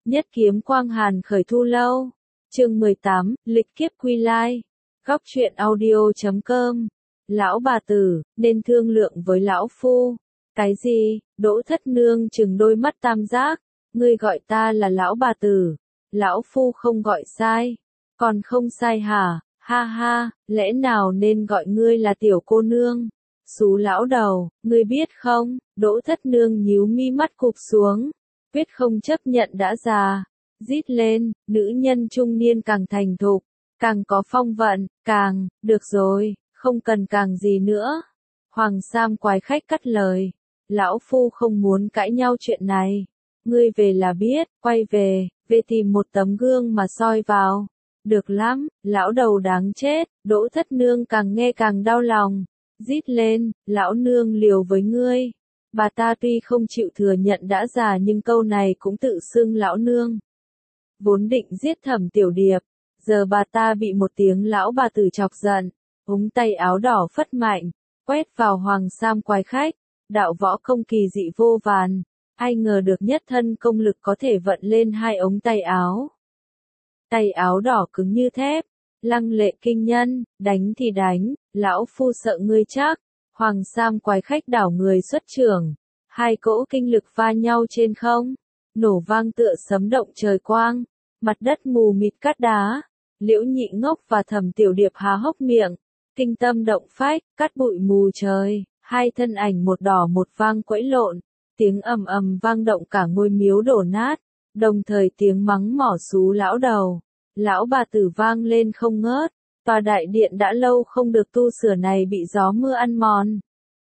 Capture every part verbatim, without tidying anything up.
Nhất kiếm quang hàn khởi thu lâu. Chương mười tám, lịch kiếp quy lai. Góc truyện audio chấm com. Lão bà tử, nên thương lượng với lão phu. Cái gì? Đỗ Thất Nương trừng đôi mắt tam giác. Ngươi gọi ta là lão bà tử. Lão phu không gọi sai. Còn không sai hả? Ha ha, lẽ nào nên gọi ngươi là tiểu cô nương? Xú lão đầu, ngươi biết không? Đỗ Thất Nương nhíu mi mắt cụp xuống. Quyết không chấp nhận đã già. Rít lên, nữ nhân trung niên càng thành thục, càng có phong vận, càng, được rồi, không cần càng gì nữa. Hoàng Sam quái khách cắt lời. Lão phu không muốn cãi nhau chuyện này. Ngươi về là biết, quay về, về tìm một tấm gương mà soi vào. Được lắm, lão đầu đáng chết. Đỗ Thất Nương càng nghe càng đau lòng. Rít lên, lão nương liều với ngươi. Bà ta tuy không chịu thừa nhận đã già nhưng câu này cũng tự xưng lão nương. Vốn định giết Thẩm Tiểu Điệp, giờ bà ta bị một tiếng lão bà tử chọc giận, ống tay áo đỏ phất mạnh, quét vào Hoàng Sam quái khách, đạo võ công kỳ dị vô vàn, ai ngờ được nhất thân công lực có thể vận lên hai ống tay áo. Tay áo đỏ cứng như thép, lăng lệ kinh nhân, đánh thì đánh, lão phu sợ ngươi chắc. Hoàng Sam quái khách đảo người xuất trưởng, hai cỗ kinh lực va nhau trên không, nổ vang tựa sấm động trời quang, mặt đất mù mịt cát đá. Liễu Nhị Ngốc và Thẩm Tiểu Điệp há hốc miệng, kinh tâm động phách, cát bụi mù trời, hai thân ảnh một đỏ một vang quẫy lộn, tiếng ầm ầm vang động cả ngôi miếu đổ nát, đồng thời tiếng mắng mỏ xú lão đầu, lão bà tử vang lên không ngớt. Tòa đại điện đã lâu không được tu sửa này bị gió mưa ăn mòn.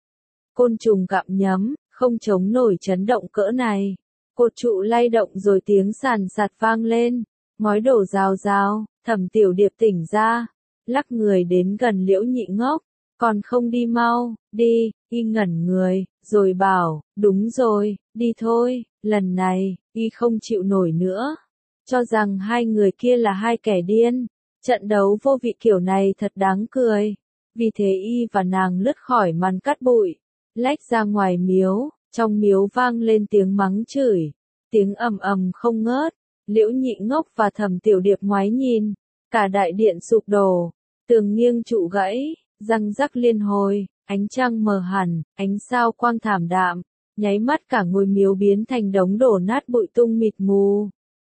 Côn trùng gặm nhấm, không chống nổi chấn động cỡ này. Cột trụ lay động rồi tiếng sàn sạt vang lên. Ngói đổ rào rào, Thẩm Tiểu Điệp tỉnh ra. Lắc người đến gần Liễu Nhị Ngốc. Còn không đi mau, đi, y ngẩn người, rồi bảo, đúng rồi, đi thôi, lần này, y không chịu nổi nữa. Cho rằng hai người kia là hai kẻ điên. Trận đấu vô vị kiểu này thật đáng cười. Vì thế y và nàng lướt khỏi màn cát bụi, lách ra ngoài miếu, trong miếu vang lên tiếng mắng chửi, tiếng ầm ầm không ngớt. Liễu Nhị Ngốc và Thẩm Tiểu Điệp ngoái nhìn, cả đại điện sụp đổ, tường nghiêng trụ gãy, răng rắc liên hồi, ánh trăng mờ hẳn, ánh sao quang thảm đạm, nháy mắt cả ngôi miếu biến thành đống đổ nát bụi tung mịt mù.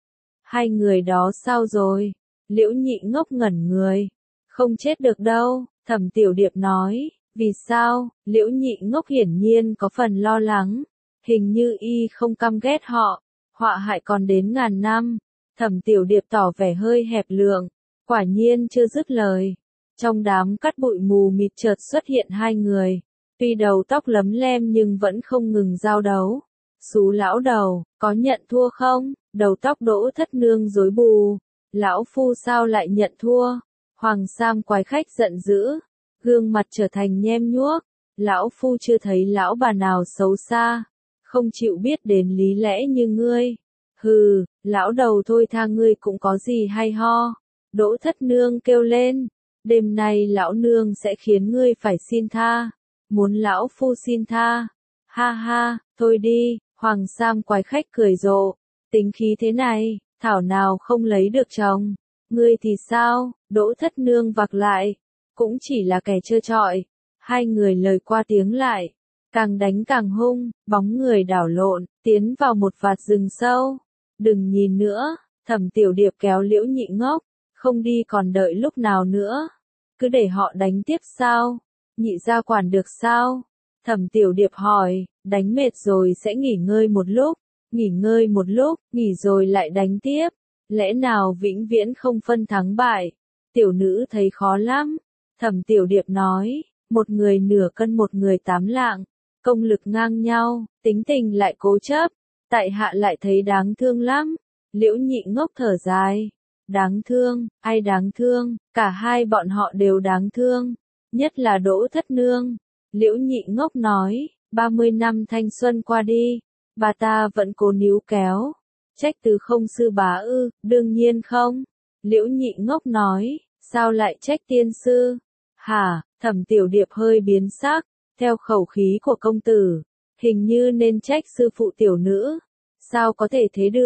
Hai người đó sao rồi? Liễu Nhị Ngốc ngẩn người. Không chết được đâu, Thẩm Tiểu Điệp nói. Vì sao? Liễu Nhị Ngốc hiển nhiên có phần lo lắng. Hình như y không căm ghét họ. Họa hại còn đến ngàn năm. Thẩm Tiểu Điệp tỏ vẻ hơi hẹp lượng. Quả nhiên chưa dứt lời. Trong đám cát bụi mù mịt chợt xuất hiện hai người. Tuy đầu tóc lấm lem nhưng vẫn không ngừng giao đấu. Xú lão đầu, có nhận thua không? Đầu tóc Đỗ Thất Nương rối bù. Lão phu sao lại nhận thua? Hoàng Sam quái khách giận dữ, gương mặt trở thành nhem nhuốc. Lão phu chưa thấy lão bà nào xấu xa, không chịu biết đến lý lẽ như ngươi. Hừ, lão đầu thôi tha ngươi cũng có gì hay ho. Đỗ Thất Nương kêu lên, đêm nay lão nương sẽ khiến ngươi phải xin tha. Muốn lão phu xin tha? Ha ha, thôi đi. Hoàng Sam quái khách cười rộ, tính khí thế này, thảo nào không lấy được chồng. Ngươi thì sao? Đỗ Thất Nương vặc lại, cũng chỉ là kẻ trơ trọi. Hai người lời qua tiếng lại, càng đánh càng hung, bóng người đảo lộn, tiến vào một vạt rừng sâu. Đừng nhìn nữa, Thẩm Tiểu Điệp kéo Liễu Nhị Ngốc, không đi còn đợi lúc nào nữa. Cứ để họ đánh tiếp sao? Nhị gia quản được sao? Thẩm Tiểu Điệp hỏi, đánh mệt rồi sẽ nghỉ ngơi một lúc, nghỉ ngơi một lúc, nghỉ rồi lại đánh tiếp. Lẽ nào vĩnh viễn không phân thắng bại? Tiểu nữ thấy khó lắm. Thẩm Tiểu Điệp nói, một người nửa cân một người tám lạng, công lực ngang nhau, tính tình lại cố chấp, tại hạ lại thấy đáng thương lắm. Liễu Nhị Ngốc thở dài, đáng thương, ai đáng thương, cả hai bọn họ đều đáng thương, nhất là Đỗ Thất Nương. Liễu Nhị Ngốc nói, ba mươi năm thanh xuân qua đi, bà ta vẫn cố níu kéo. Trách từ không sư bá ư? Đương nhiên không. Liễu Nhị Ngốc nói, sao lại trách tiên sư? Hả? Thẩm Tiểu Điệp hơi biến sắc, theo khẩu khí của công tử, hình như nên trách sư phụ tiểu nữ. Sao có thể thế được?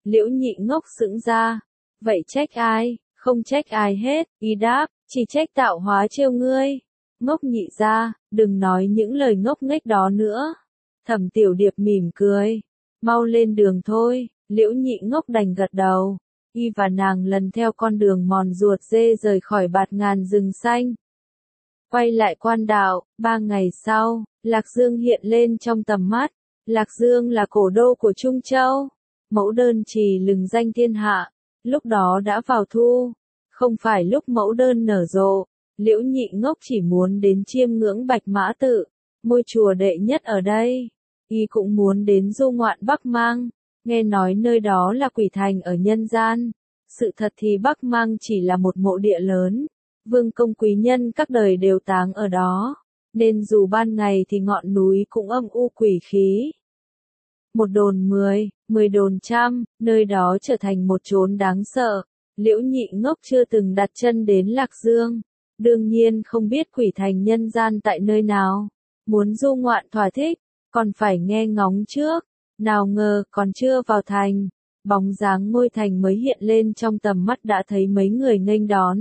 Liễu Nhị Ngốc sững ra. Vậy trách ai? Không trách ai hết, y đáp, chỉ trách tạo hóa trêu ngươi. Ngốc Nhị gia, đừng nói những lời ngốc nghếch đó nữa. Thẩm Tiểu Điệp mỉm cười. Mau lên đường thôi, Liễu Nhị Ngốc đành gật đầu. Y và nàng lần theo con đường mòn ruột dê rời khỏi bạt ngàn rừng xanh. Quay lại quan đạo, ba ngày sau, Lạc Dương hiện lên trong tầm mắt. Lạc Dương là cổ đô của Trung Châu. Mẫu đơn trì lừng danh thiên hạ. Lúc đó đã vào thu. Không phải lúc mẫu đơn nở rộ. Liễu Nhị Ngốc chỉ muốn đến chiêm ngưỡng Bạch Mã Tự, ngôi chùa đệ nhất ở đây. Y cũng muốn đến du ngoạn Bắc Mang. Nghe nói nơi đó là quỷ thành ở nhân gian. Sự thật thì Bắc Mang chỉ là một mộ địa lớn. Vương công quý nhân các đời đều táng ở đó. Nên dù ban ngày thì ngọn núi cũng âm u quỷ khí. Một đồn mười, mười đồn trăm, nơi đó trở thành một chốn đáng sợ. Liễu Nhị Ngốc chưa từng đặt chân đến Lạc Dương. Đương nhiên không biết quỷ thành nhân gian tại nơi nào. Muốn du ngoạn thỏa thích, còn phải nghe ngóng trước. Nào ngờ còn chưa vào thành, bóng dáng ngôi thành mới hiện lên trong tầm mắt đã thấy mấy người nghênh đón.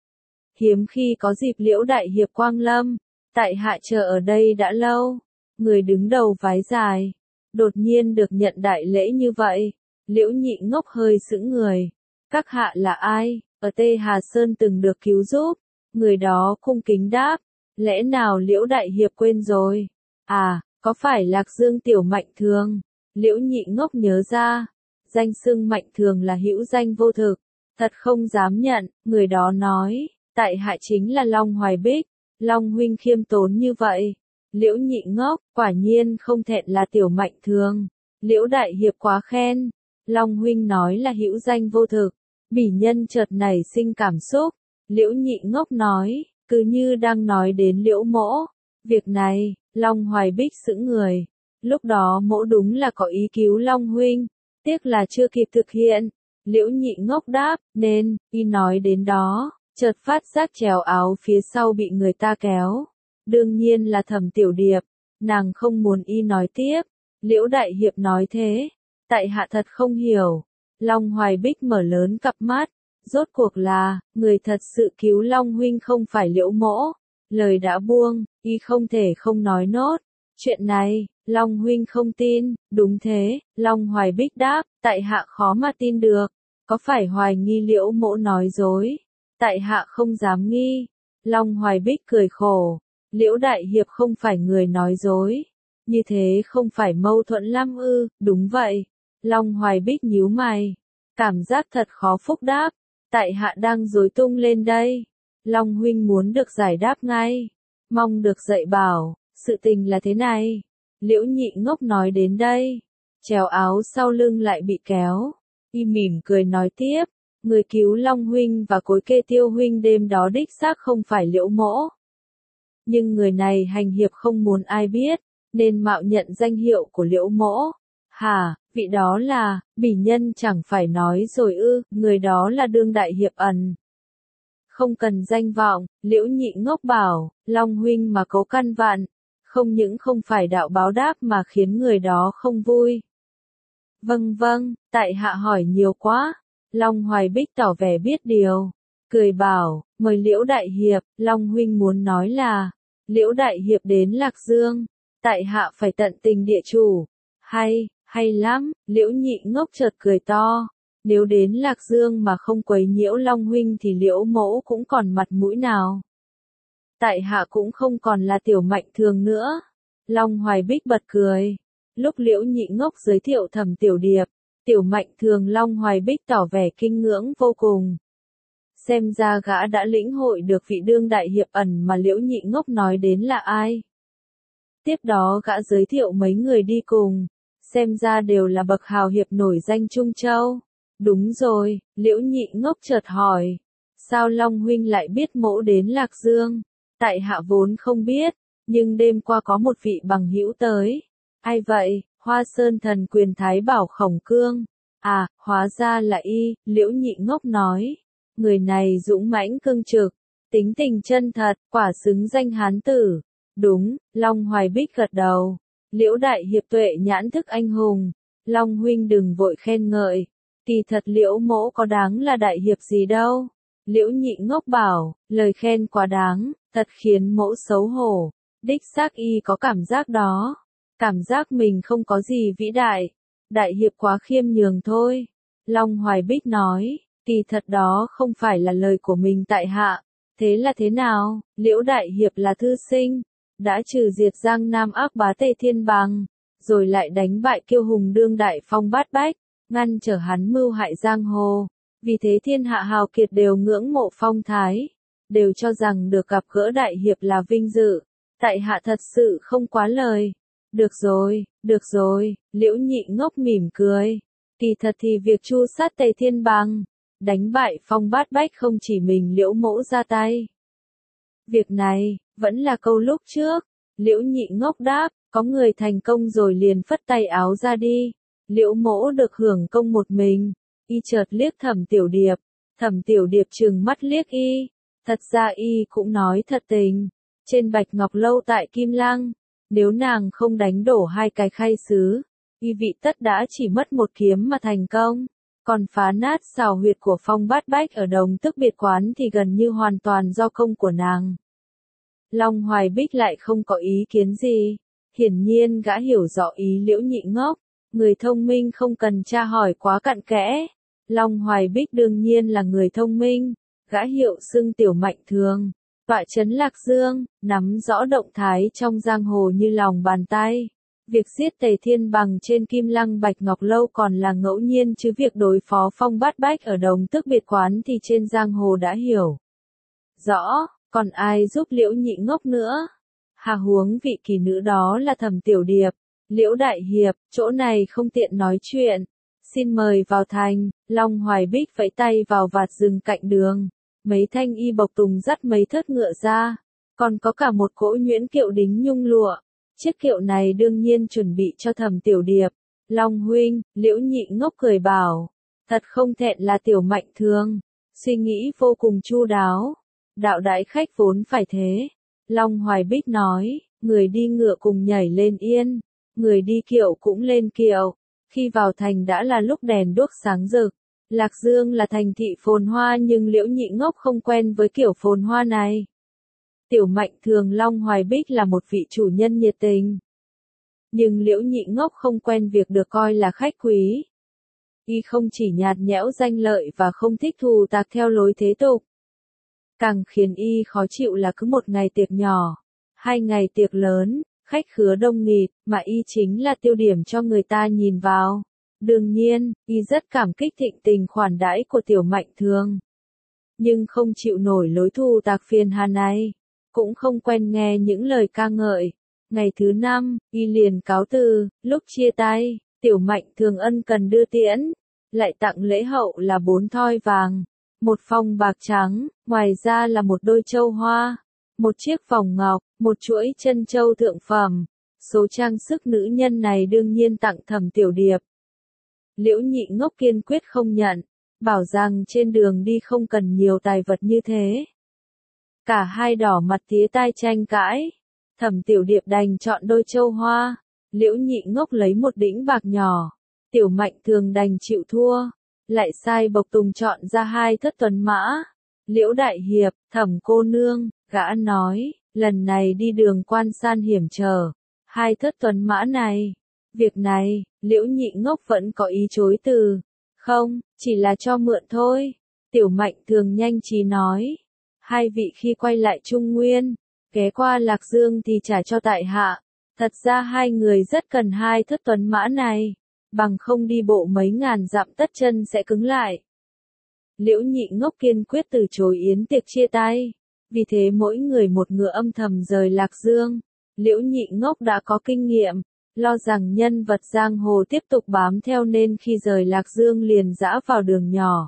Hiếm khi có dịp Liễu Đại Hiệp quang lâm, tại hạ chờ ở đây đã lâu. Người đứng đầu vái dài, đột nhiên được nhận đại lễ như vậy. Liễu Nhị Ngốc hơi sững người. Các hạ là ai, ở Tê Hà Sơn từng được cứu giúp? Người đó cung kính đáp. Lẽ nào Liễu Đại Hiệp quên rồi? À, có phải Lạc Dương tiểu Mạnh Thường? Liễu Nhị Ngốc nhớ ra. Danh xưng Mạnh Thường là hữu danh vô thực. Thật không dám nhận, người đó nói. Tại hạ chính là Long Hoài Bích. Long huynh khiêm tốn như vậy. Liễu Nhị Ngốc, quả nhiên không thẹn là tiểu Mạnh Thường. Liễu Đại Hiệp quá khen. Long huynh nói là hữu danh vô thực. Bỉ nhân chợt nảy sinh cảm xúc. Liễu Nhị Ngốc nói, cứ như đang nói đến Liễu mỗ. Việc này, Long Hoài Bích sững người. Lúc đó mỗ đúng là có ý cứu Long huynh. Tiếc là chưa kịp thực hiện. Liễu Nhị Ngốc đáp, nên, y nói đến đó, chợt phát giác trèo áo phía sau bị người ta kéo. Đương nhiên là Thẩm Tiểu Điệp. Nàng không muốn y nói tiếp. Liễu Đại Hiệp nói thế. Tại hạ thật không hiểu. Long Hoài Bích mở lớn cặp mắt. Rốt cuộc là, người thật sự cứu Long huynh không phải Liễu mỗ. Lời đã buông, y không thể không nói nốt. Chuyện này, Long huynh không tin, đúng thế, Long Hoài Bích đáp, tại hạ khó mà tin được. Có phải hoài nghi Liễu mỗ nói dối? Tại hạ không dám nghi. Long Hoài Bích cười khổ. Liễu Đại Hiệp không phải người nói dối. Như thế không phải mâu thuẫn lắm ư? Đúng vậy. Long Hoài Bích nhíu mày. Cảm giác thật khó phúc đáp. Tại hạ đang rối tung lên đây. Long huynh muốn được giải đáp ngay. Mong được dạy bảo. Sự tình là thế này. Liễu Nhị Ngốc nói đến đây. Trèo áo sau lưng lại bị kéo. Y mỉm cười nói tiếp. Người cứu Long huynh và Cối Kê Tiêu huynh đêm đó đích xác không phải Liễu mỗ. Nhưng người này hành hiệp không muốn ai biết, nên mạo nhận danh hiệu của Liễu mỗ. Hả, vị đó là, bỉ nhân chẳng phải nói rồi ư, người đó là đương đại hiệp ẩn. Không cần danh vọng, Liễu Nhị Ngốc bảo, Long huynh mà cấu căn vạn, không những không phải đạo báo đáp mà khiến người đó không vui. Vâng vâng, tại hạ hỏi nhiều quá. Long Hoài Bích tỏ vẻ biết điều. Cười bảo, mời Liễu Đại Hiệp, Long huynh muốn nói là, Liễu Đại Hiệp đến Lạc Dương, tại hạ phải tận tình địa chủ. Hay, hay lắm, Liễu Nhị Ngốc chợt cười to. Nếu đến Lạc Dương mà không quấy nhiễu Long huynh thì Liễu mỗ cũng còn mặt mũi nào. Tại hạ cũng không còn là tiểu Mạnh Thường nữa. Long Hoài Bích bật cười. Lúc Liễu Nhị Ngốc giới thiệu Thẩm Tiểu Điệp, tiểu Mạnh Thường Long Hoài Bích tỏ vẻ kinh ngưỡng vô cùng. Xem ra gã đã lĩnh hội được vị đương đại hiệp ẩn mà Liễu Nhị Ngốc nói đến là ai. Tiếp đó gã giới thiệu mấy người đi cùng. Xem ra đều là bậc hào hiệp nổi danh Trung Châu. Đúng rồi, Liễu Nhị Ngốc chợt hỏi. Sao Long huynh lại biết mỗ đến Lạc Dương? Tại hạ vốn không biết, nhưng đêm qua có một vị bằng hữu tới. Ai vậy? Hoa Sơn thần quyền Thái Bảo Khổng Cương. À, hóa ra là y, Liễu Nhị Ngốc nói. Người này dũng mãnh cương trực, tính tình chân thật, quả xứng danh hán tử. Đúng, Long Hoài Bích gật đầu. Liễu Đại Hiệp tuệ nhãn thức anh hùng. Long huynh đừng vội khen ngợi. Kỳ thật Liễu mỗ có đáng là đại hiệp gì đâu. Liễu Nhị Ngốc bảo, lời khen quá đáng, thật khiến mỗ xấu hổ. Đích xác y có cảm giác đó. Cảm giác mình không có gì vĩ đại. Đại hiệp quá khiêm nhường thôi. Long Hoài Bích nói, kỳ thật đó không phải là lời của mình tại hạ. Thế là thế nào? Liễu đại hiệp là thư sinh, đã trừ diệt Giang Nam ác bá Tề Thiên Bằng, rồi lại đánh bại kiêu hùng đương đại Phong Bát Bách, ngăn trở hắn mưu hại giang hồ. Vì thế thiên hạ hào kiệt đều ngưỡng mộ phong thái, đều cho rằng được gặp gỡ đại hiệp là vinh dự. Tại hạ thật sự không quá lời. Được rồi, được rồi, Liễu Nhị Ngốc mỉm cười. Kỳ thật thì việc tru sát Tề Thiên Bằng, đánh bại Phong Bát Bách không chỉ mình Liễu mỗ ra tay. Việc này, vẫn là câu lúc trước. Liễu Nhị Ngốc đáp, có người thành công rồi liền phất tay áo ra đi. Liễu mỗ được hưởng công một mình. Y chợt liếc Thẩm Tiểu Điệp. Thẩm Tiểu Điệp trừng mắt liếc y. Thật ra y cũng nói thật tình. Trên Bạch Ngọc Lâu tại Kim Lăng, nếu nàng không đánh đổ hai cái khay sứ, y vị tất đã chỉ mất một kiếm mà thành công. Còn phá nát xào huyệt của Phong Bát Bách ở Đồng Tức Biệt Quán thì gần như hoàn toàn do công của nàng. Long Hoài Bích lại không có ý kiến gì. Hiển nhiên gã hiểu rõ ý Liễu Nhị Ngốc. Người thông minh không cần tra hỏi quá cặn kẽ. Long Hoài Bích đương nhiên là người thông minh. Gã hiệu xưng Tiểu Mạnh Thường, tọa trấn Lạc Dương, nắm rõ động thái trong giang hồ như lòng bàn tay. Việc giết Tề Thiên Bằng trên Kim Lăng Bạch Ngọc Lâu còn là ngẫu nhiên chứ việc đối phó Phong Bát Bách ở Đồng Tức Biệt Quán thì trên giang hồ đã hiểu rõ, còn ai giúp Liễu Nhị Ngốc nữa. Hà huống vị kỳ nữ đó là Thẩm Tiểu Điệp. Liễu đại hiệp, chỗ này không tiện nói chuyện. Xin mời vào thành. Long Hoài Bích vẫy tay vào vạt rừng cạnh đường. Mấy thanh y bộc tùng dắt mấy thớt ngựa ra. Còn có cả một cỗ nhuyễn kiệu đính nhung lụa. Chiếc kiệu này đương nhiên chuẩn bị cho Thẩm Tiểu Điệp. Long huynh, Liễu Nhị Ngốc cười bảo. Thật không thẹn là Tiểu Mạnh Thường. Suy nghĩ vô cùng chu đáo. Đạo đại khách vốn phải thế. Long Hoài Bích nói, người đi ngựa cùng nhảy lên yên. Người đi kiệu cũng lên kiệu. Khi vào thành đã là lúc đèn đuốc sáng rực. Lạc Dương là thành thị phồn hoa nhưng Liễu Nhị Ngốc không quen với kiểu phồn hoa này. Tiểu Mạnh Thường Long Hoài Bích là một vị chủ nhân nhiệt tình. Nhưng Liễu Nhị Ngốc không quen việc được coi là khách quý. Y không chỉ nhạt nhẽo danh lợi và không thích thù tạc theo lối thế tục. Càng khiến y khó chịu là cứ một ngày tiệc nhỏ, hai ngày tiệc lớn, khách khứa đông nghịt, mà y chính là tiêu điểm cho người ta nhìn vào. Đương nhiên, y rất cảm kích thịnh tình khoản đãi của Tiểu Mạnh Thường. Nhưng không chịu nổi lối thù tạc phiền hà này, cũng không quen nghe những lời ca ngợi. Ngày thứ năm, y liền cáo từ, lúc chia tay, Tiểu Mạnh Thường ân cần đưa tiễn, lại tặng lễ hậu là bốn thoi vàng, một phong bạc trắng, ngoài ra là một đôi châu hoa, một chiếc vòng ngọc, một chuỗi chân châu thượng phẩm. Số trang sức nữ nhân này đương nhiên tặng Thẩm Tiểu Điệp. Liễu Nhị Ngốc kiên quyết không nhận, bảo rằng trên đường đi không cần nhiều tài vật như thế. Cả hai đỏ mặt tía tai tranh cãi. Thẩm Tiểu Điệp đành chọn đôi châu hoa. Liễu Nhị Ngốc lấy một đĩnh bạc nhỏ. Tiểu Mạnh Thường đành chịu thua. Lại sai bộc tùng chọn ra hai thất tuấn mã. Liễu đại hiệp, Thẩm cô nương, gã nói, lần này đi đường quan san hiểm trở. Hai thất tuấn mã này. Việc này, Liễu Nhị Ngốc vẫn có ý chối từ. Không, chỉ là cho mượn thôi. Tiểu Mạnh Thường nhanh trí nói. Hai vị khi quay lại Trung Nguyên, ghé qua Lạc Dương thì trả cho tại hạ. Thật ra hai người rất cần hai thất tuấn mã này. Bằng không đi bộ mấy ngàn dặm tất chân sẽ cứng lại. Liễu Nhị Ngốc kiên quyết từ chối yến tiệc chia tay. Vì thế mỗi người một ngựa âm thầm rời Lạc Dương. Liễu Nhị Ngốc đã có kinh nghiệm. Lo rằng nhân vật giang hồ tiếp tục bám theo nên khi rời Lạc Dương liền dã vào đường nhỏ.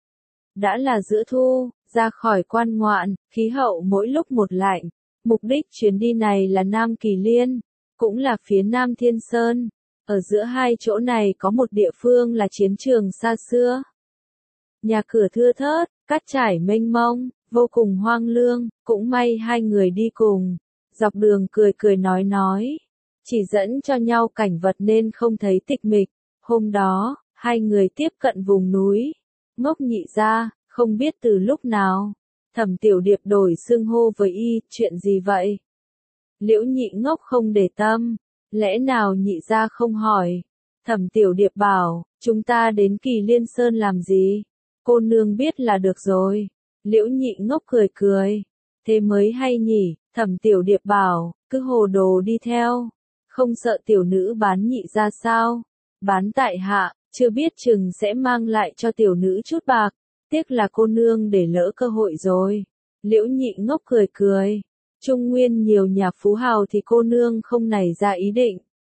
Đã là giữa thu, ra khỏi quan ngoạn, khí hậu mỗi lúc một lạnh. Mục đích chuyến đi này là Nam Kỳ Liên, cũng là phía Nam Thiên Sơn. Ở giữa hai chỗ này có một địa phương là chiến trường xa xưa. Nhà cửa thưa thớt, cát trải mênh mông, vô cùng hoang lương, cũng may hai người đi cùng. Dọc đường cười cười nói nói. Chỉ dẫn cho nhau cảnh vật nên không thấy tịch mịch. Hôm đó, Hai người tiếp cận vùng núi. Ngốc Nhị gia, không biết từ lúc nào. Thẩm Tiểu Điệp đổi xưng hô với y, chuyện gì vậy? Liễu Nhị Ngốc không để tâm. Lẽ nào Nhị gia không hỏi? Thẩm Tiểu Điệp bảo, chúng ta đến Kỳ Liên Sơn làm gì? Cô nương biết là được rồi. Liễu Nhị Ngốc cười cười. Thế mới hay nhỉ, Thẩm Tiểu Điệp bảo, cứ hồ đồ đi theo. Không sợ tiểu nữ bán Nhị gia sao? Bán tại hạ, chưa biết chừng sẽ mang lại cho tiểu nữ chút bạc. Tiếc là cô nương để lỡ cơ hội rồi. Liễu Nhị Ngốc cười cười. Trung nguyên nhiều nhà phú hào thì cô nương không nảy ra ý định.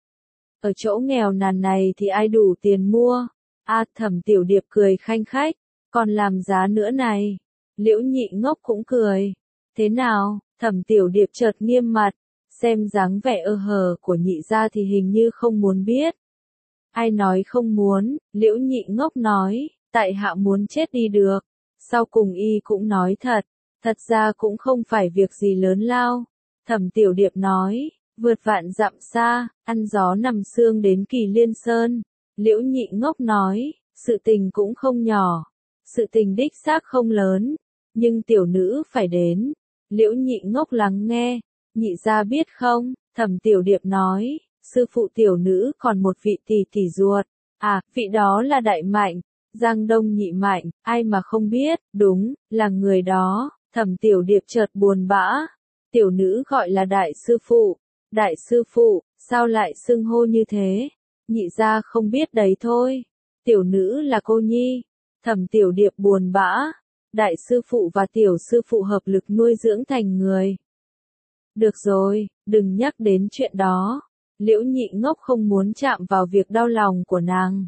Ở chỗ nghèo nàn này thì ai đủ tiền mua? A Thẩm Tiểu Điệp cười khanh khách. Còn làm giá nữa này. Liễu Nhị Ngốc cũng cười. Thế nào? Thẩm Tiểu Điệp chợt nghiêm mặt. Xem dáng vẻ ơ hờ của Nhị gia thì hình như không muốn biết. Ai nói không muốn? Liễu Nhị Ngốc nói. Tại hạ muốn chết đi được. Sau cùng y cũng nói thật. Thật ra cũng không phải việc gì lớn lao. Thẩm Tiểu Điệp nói. Vượt vạn dặm xa, ăn gió nằm sương đến Kỳ Liên Sơn. Liễu Nhị Ngốc nói. Sự tình cũng không nhỏ. Sự tình đích xác không lớn. Nhưng tiểu nữ phải đến. Liễu Nhị Ngốc lắng nghe. Nhị gia biết không? Thẩm Tiểu Điệp nói. Sư phụ tiểu nữ còn một vị tỷ tỷ ruột. À, vị đó là Đại Mạnh. Giang Đông Nhị Mạnh, ai mà không biết, đúng, là người đó. Thẩm Tiểu Điệp chợt buồn bã. Tiểu nữ gọi là đại sư phụ. Đại sư phụ, sao lại xưng hô như thế? Nhị gia không biết đấy thôi. Tiểu nữ là cô nhi. Thẩm Tiểu Điệp buồn bã. Đại sư phụ và tiểu sư phụ hợp lực nuôi dưỡng thành người. Được rồi, đừng nhắc đến chuyện đó. Liễu Nhị Ngốc không muốn chạm vào việc đau lòng của nàng.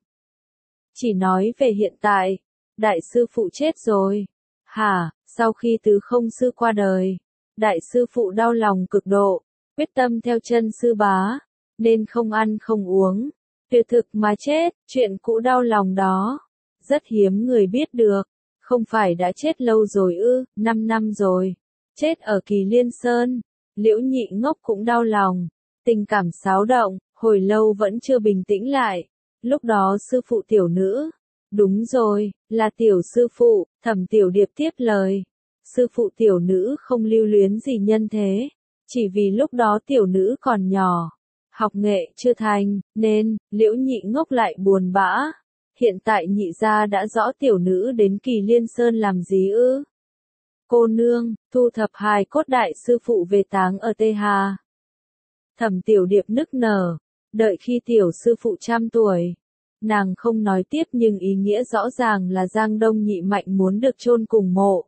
Chỉ nói về hiện tại. Đại sư phụ chết rồi. Hả, sau khi Tứ Không sư qua đời. Đại sư phụ đau lòng cực độ. Quyết tâm theo chân sư bá. Nên không ăn không uống. Tuyệt thực mà chết. Chuyện cũ đau lòng đó. Rất hiếm người biết được. Không phải đã chết lâu rồi ư, năm năm rồi. Chết ở Kỳ Liên Sơn. Liễu Nhị Ngốc cũng đau lòng. Tình cảm xáo động, hồi lâu vẫn chưa bình tĩnh lại. Lúc đó sư phụ tiểu nữ. Đúng rồi, là tiểu sư phụ. Thẩm Tiểu Điệp tiếp lời. Sư phụ tiểu nữ không lưu luyến gì nhân thế. Chỉ vì lúc đó tiểu nữ còn nhỏ. Học nghệ chưa thành, nên, Liễu Nhị Ngốc lại buồn bã. Hiện tại nhị gia đã rõ tiểu nữ đến Kỳ Liên Sơn làm gì ư? Cô nương, thu thập hài cốt đại sư phụ về táng ở Tê Hà. Thẩm Tiểu Điệp nức nở. Đợi khi tiểu sư phụ trăm tuổi. Nàng không nói tiếp nhưng ý nghĩa rõ ràng là Giang Đông Nhị Mạnh muốn được chôn cùng mộ.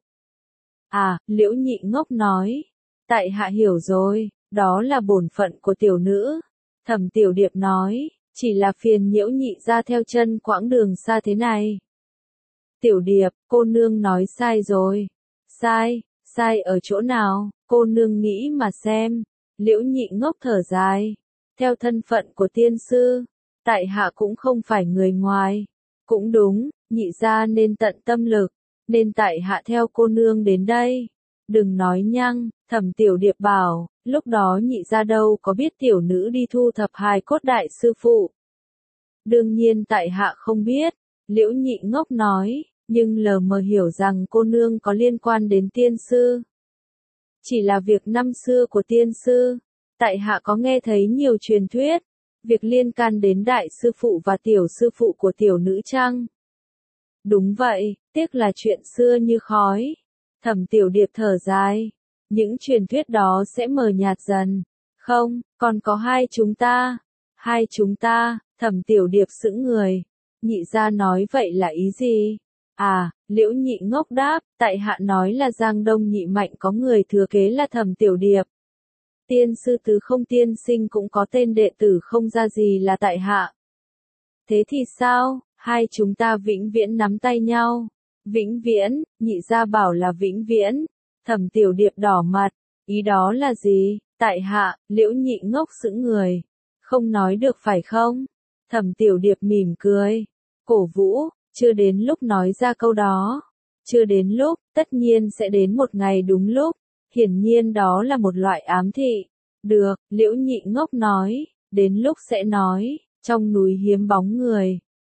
À, Liễu Nhị Ngốc nói. Tại hạ hiểu rồi, đó là bổn phận của tiểu nữ. Thẩm Tiểu Điệp nói. Chỉ là phiền nhiễu nhị ra theo chân quãng đường xa thế này. Tiểu Điệp, cô nương nói sai rồi. Sai, sai ở chỗ nào, cô nương nghĩ mà xem. Liễu Nhị Ngốc thở dài. Theo thân phận của tiên sư, tại hạ cũng không phải người ngoài. Cũng đúng, nhị gia nên tận tâm lực, nên tại hạ theo cô nương đến đây. Đừng nói nhăng, Thẩm Tiểu Điệp bảo, lúc đó nhị gia đâu có biết tiểu nữ đi thu thập hài cốt đại sư phụ. Đương nhiên tại hạ không biết, Liễu Nhị Ngốc nói, nhưng lờ mờ hiểu rằng cô nương có liên quan đến tiên sư. Chỉ là việc năm xưa của tiên sư, tại hạ có nghe thấy nhiều truyền thuyết, việc liên can đến đại sư phụ và tiểu sư phụ của tiểu nữ chăng? Đúng vậy, tiếc là chuyện xưa như khói. Thẩm Tiểu Điệp thở dài, những truyền thuyết đó sẽ mờ nhạt dần. Không, còn có hai chúng ta. Hai chúng ta, Thẩm Tiểu Điệp sững người. Nhị gia nói vậy là ý gì? À, Liễu Nhị Ngốc đáp, tại hạ nói là Giang Đông Nhị Mạnh có người thừa kế là Thẩm Tiểu Điệp. Tiên sư Tứ Không tiên sinh cũng có tên đệ tử không ra gì là tại hạ. Thế thì sao, hai chúng ta vĩnh viễn nắm tay nhau. Vĩnh viễn, nhị gia bảo là vĩnh viễn. Thẩm Tiểu Điệp đỏ mặt, ý đó là gì? Tại hạ, Liễu Nhị Ngốc sững người. Không nói được phải không? Thẩm Tiểu Điệp mỉm cười. Cổ vũ, chưa đến lúc nói ra câu đó. Chưa đến lúc, tất nhiên sẽ đến một ngày đúng lúc. Hiển nhiên đó là một loại ám thị. Được, Liễu Nhị Ngốc nói, đến lúc sẽ nói, trong núi hiếm bóng người.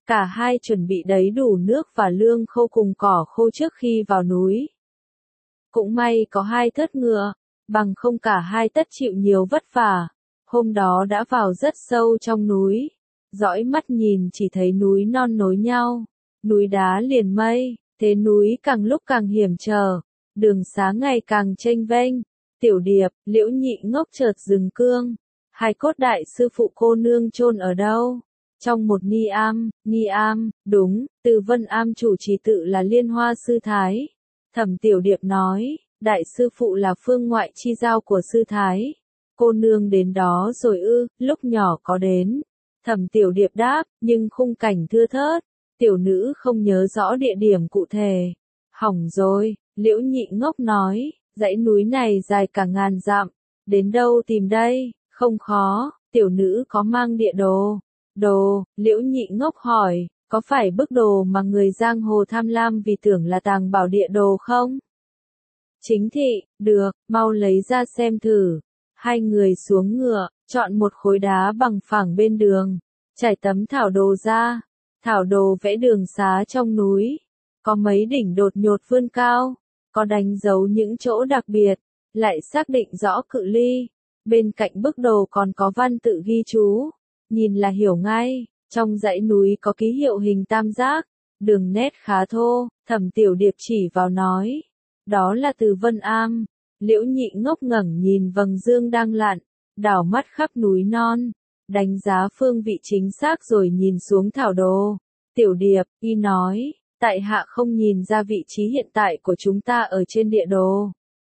Cả hai chuẩn bị đầy đủ nước và lương khô cùng cỏ khô trước khi vào núi. Cũng may có hai thớt ngựa, bằng không cả hai tất chịu nhiều vất vả. Hôm đó đã vào rất sâu trong núi. Dõi mắt nhìn chỉ thấy núi non nối nhau, núi đá liền mây, thế núi càng lúc càng hiểm trở, đường xá ngày càng chênh vênh. Tiểu Điệp, Liễu Nhị Ngốc chợt dừng cương. Hài cốt đại sư phụ cô nương chôn ở đâu? Trong một ni am, ni am, đúng, từ Vân Am chủ trì tự là Liên Hoa sư thái. Thẩm Tiểu Điệp nói, đại sư phụ là phương ngoại chi giao của sư thái. Cô nương đến đó rồi ư? Lúc nhỏ có đến. Thẩm Tiểu Điệp đáp, nhưng khung cảnh thưa thớt, tiểu nữ không nhớ rõ địa điểm cụ thể. Hỏng rồi, Liễu Nhị Ngốc nói, dãy núi này dài cả ngàn dặm, đến đâu tìm đây? Không khó, tiểu nữ có mang địa đồ. Đồ, Liễu Nhị Ngốc hỏi, có phải bức đồ mà người giang hồ tham lam vì tưởng là tàng bảo địa đồ không? Chính thị, được, mau lấy ra xem thử. Hai người xuống ngựa, chọn một khối đá bằng phẳng bên đường, trải tấm thảo đồ ra. Thảo đồ vẽ đường xá trong núi, có mấy đỉnh đột nhột vươn cao, có đánh dấu những chỗ đặc biệt, lại xác định rõ cự ly. Bên cạnh bức đồ còn có văn tự ghi chú, nhìn là hiểu ngay, trong dãy núi có ký hiệu hình tam giác, đường nét khá thô. Thẩm Tiểu Điệp chỉ vào nói, đó là từ Vân Am. Liễu Nhị Ngốc ngẩng nhìn vầng dương đang lặn, đảo mắt khắp núi non, đánh giá phương vị chính xác rồi nhìn xuống thảo đồ. Tiểu Điệp, y nói, tại hạ không nhìn ra vị trí hiện tại của chúng ta ở trên địa đồ.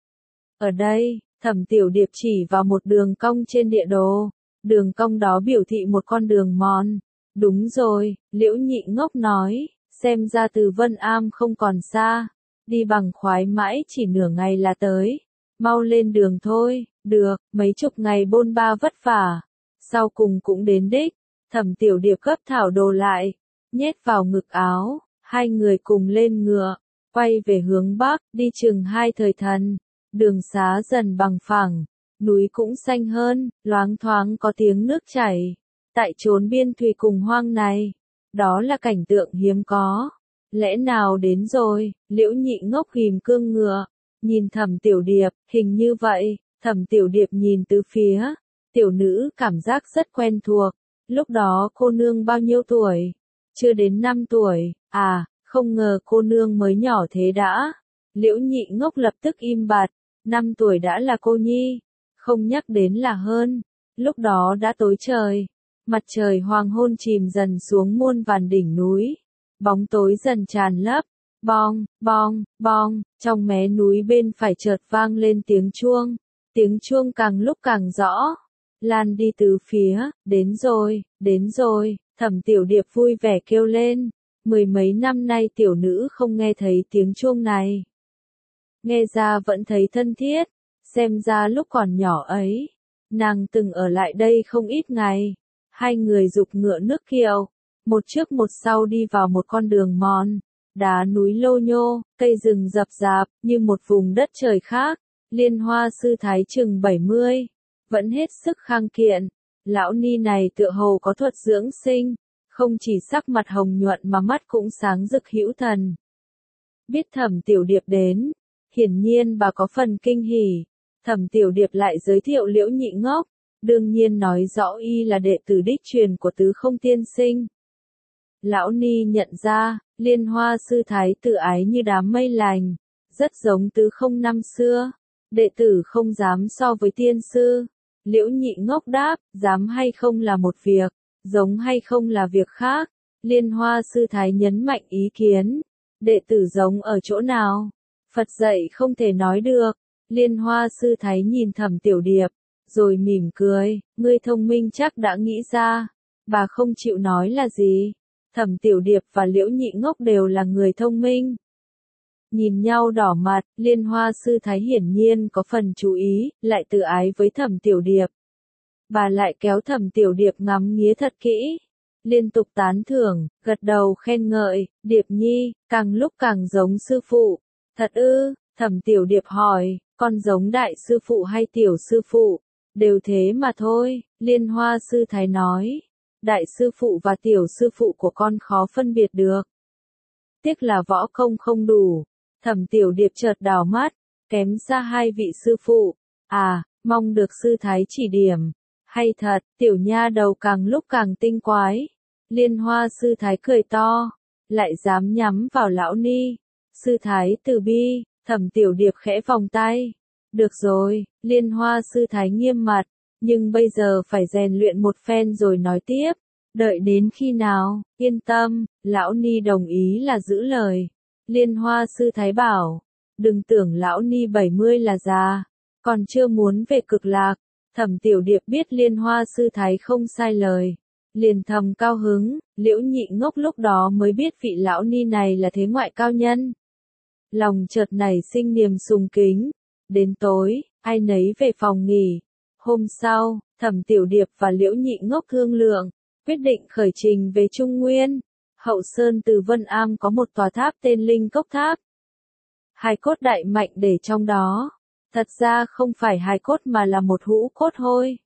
Ở đây, Thẩm Tiểu Điệp chỉ vào một đường cong trên địa đồ, đường cong đó biểu thị một con đường mòn. Đúng rồi, Liễu Nhị Ngốc nói, xem ra từ Vân Am không còn xa, đi bằng khoái mãi chỉ nửa ngày là tới. Mau lên đường thôi. Được, mấy chục ngày bôn ba vất vả, sau cùng cũng đến đích. Thẩm Tiểu Điệp gấp thảo đồ lại, nhét vào ngực áo, hai người cùng lên ngựa, quay về hướng bắc, đi chừng hai thời thần. Đường xá dần bằng phẳng, núi cũng xanh hơn, loáng thoáng có tiếng nước chảy. Tại chốn biên thùy cùng hoang này, đó là cảnh tượng hiếm có. Lẽ nào đến rồi? Liễu Nhị Ngốc ghim cương ngựa, nhìn Thẩm Tiểu Điệp, hình như vậy. Thẩm Tiểu Điệp nhìn từ phía, tiểu nữ cảm giác rất quen thuộc. Lúc đó cô nương bao nhiêu tuổi? Chưa đến năm tuổi, à, không ngờ cô nương mới nhỏ thế đã. Liễu Nhị Ngốc lập tức im bặt, năm tuổi đã là cô nhi, không nhắc đến là hơn. Lúc đó đã tối trời, mặt trời hoàng hôn chìm dần xuống muôn vàn đỉnh núi, bóng tối dần tràn lấp. Bong, bong, bong, trong mé núi bên phải chợt vang lên tiếng chuông, tiếng chuông càng lúc càng rõ, lan đi từ phía. Đến rồi, đến rồi, Thẩm Tiểu Điệp vui vẻ kêu lên, mười mấy năm nay tiểu nữ không nghe thấy tiếng chuông này. Nghe ra vẫn thấy thân thiết, xem ra lúc còn nhỏ ấy, nàng từng ở lại đây không ít ngày. Hai người giục ngựa nước kiệu, một trước một sau đi vào một con đường mòn. Đá núi lô nhô, cây rừng rậm rạp, như một vùng đất trời khác. Liên Hoa sư thái chừng bảy mươi, vẫn hết sức khang kiện. Lão ni này tựa hồ có thuật dưỡng sinh, không chỉ sắc mặt hồng nhuận mà mắt cũng sáng rực hữu thần. Biết Thẩm Tiểu Điệp đến, hiển nhiên bà có phần kinh hỉ. Thẩm Tiểu Điệp lại giới thiệu Liễu Nhị Ngốc, đương nhiên nói rõ y là đệ tử đích truyền của Tứ Không tiên sinh. Lão ni nhận ra, Liên Hoa sư thái tự ái như đám mây lành, rất giống Tứ Không năm xưa. Đệ tử không dám so với tiên sư. Liễu Nhị Ngốc đáp, dám hay không là một việc, giống hay không là việc khác. Liên Hoa sư thái nhấn mạnh ý kiến. Đệ tử giống ở chỗ nào? Phật dạy không thể nói được. Liên Hoa sư thái nhìn Thẩm Tiểu Điệp, rồi mỉm cười, ngươi thông minh chắc đã nghĩ ra. Bà không chịu nói là gì? Thẩm Tiểu Điệp và Liễu Nhị Ngốc đều là người thông minh. Nhìn nhau đỏ mặt, Liên Hoa sư thái hiển nhiên có phần chú ý, lại tự ái với Thẩm Tiểu Điệp. Bà lại kéo Thẩm Tiểu Điệp ngắm nghía thật kỹ, liên tục tán thưởng, gật đầu khen ngợi, Điệp nhi, càng lúc càng giống sư phụ. Thật ư? Thẩm Tiểu Điệp hỏi, con giống đại sư phụ hay tiểu sư phụ? Đều thế mà thôi, Liên Hoa sư thái nói. đại sư phụ và tiểu sư phụ của con khó phân biệt được. Tiếc là võ công không đủ. Thẩm Tiểu Điệp chợt đảo mắt, kém xa hai vị sư phụ. À, mong được sư thái chỉ điểm. Hay thật, tiểu nha đầu càng lúc càng tinh quái. Liên Hoa sư thái cười to, lại dám nhắm vào lão ni. Sư thái từ bi, Thẩm Tiểu Điệp khẽ vòng tay. Được rồi, Liên Hoa sư thái nghiêm mặt, nhưng bây giờ phải rèn luyện một phen rồi nói tiếp. Đợi đến khi nào, yên tâm, lão ni đồng ý là giữ lời. Liên Hoa sư thái bảo, đừng tưởng lão ni bảy mươi là già, còn chưa muốn về cực lạc. Thẩm Tiểu Điệp biết Liên Hoa sư thái không sai lời, liền thầm cao hứng. Liễu Nhị Ngốc lúc đó mới biết vị lão ni này là thế ngoại cao nhân. Lòng chợt nảy sinh niềm sùng kính. Đến tối, ai nấy về phòng nghỉ. Hôm sau, Thẩm Tiểu Điệp và Liễu Nhị Ngốc thương lượng, quyết định khởi trình về Trung Nguyên. Hậu Sơn từ Vân Am có một tòa tháp tên Linh Cốc Tháp. Hài cốt đại mạnh để trong đó. Thật ra không phải hài cốt mà là một hũ cốt hôi.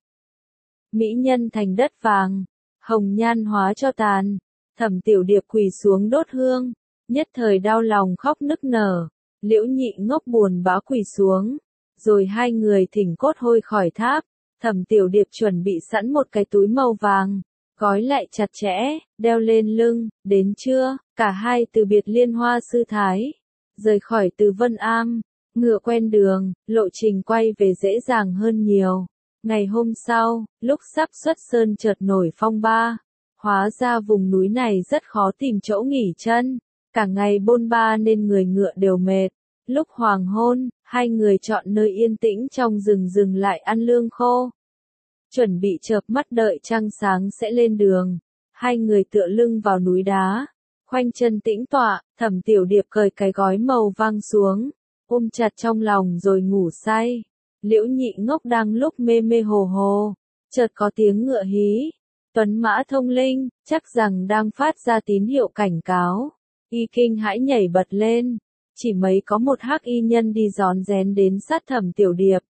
Mỹ nhân thành đất vàng, hồng nhan hóa cho tàn. Thẩm Tiểu Điệp quỳ xuống đốt hương, nhất thời đau lòng khóc nức nở. Liễu Nhị Ngốc buồn bã quỳ xuống, rồi hai người thỉnh cốt hôi khỏi tháp. Thẩm Tiểu Điệp chuẩn bị sẵn một cái túi màu vàng, gói lại chặt chẽ, đeo lên lưng. Đến trưa, cả hai từ biệt Liên Hoa sư thái, rời khỏi từ Vân Am. Ngựa quen đường, lộ trình quay về dễ dàng hơn nhiều. Ngày hôm sau, lúc sắp xuất sơn chợt nổi phong ba. Hóa ra vùng núi này rất khó tìm chỗ nghỉ chân. Cả ngày bôn ba nên người ngựa đều mệt. Lúc hoàng hôn, hai người chọn nơi yên tĩnh trong rừng dừng lại ăn lương khô. Chuẩn bị chợp mắt đợi trăng sáng sẽ lên đường. Hai người tựa lưng vào núi đá, khoanh chân tĩnh tọa. Thẩm Tiểu Điệp cởi cái gói màu vàng xuống, ôm chặt trong lòng rồi ngủ say. Liễu Nhị Ngốc đang lúc mê mê hồ hồ, chợt có tiếng ngựa hí. Tuấn mã thông linh, chắc rằng đang phát ra tín hiệu cảnh cáo. Y kinh hãi nhảy bật lên, chỉ mấy có một hắc y nhân đi rón rén đến sát Thẩm Tiểu Điệp.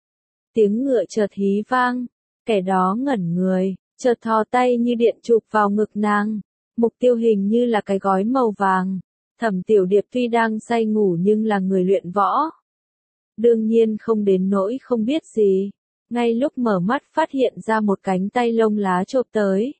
Tiếng ngựa chợt hí vang, kẻ đó ngẩn người, chợt thò tay như điện chụp vào ngực nàng. Mục tiêu hình như là cái gói màu vàng. Thẩm Tiểu Điệp tuy đang say ngủ nhưng là người luyện võ, đương nhiên không đến nỗi không biết gì. Ngay lúc mở mắt phát hiện ra một cánh tay lông lá chộp tới.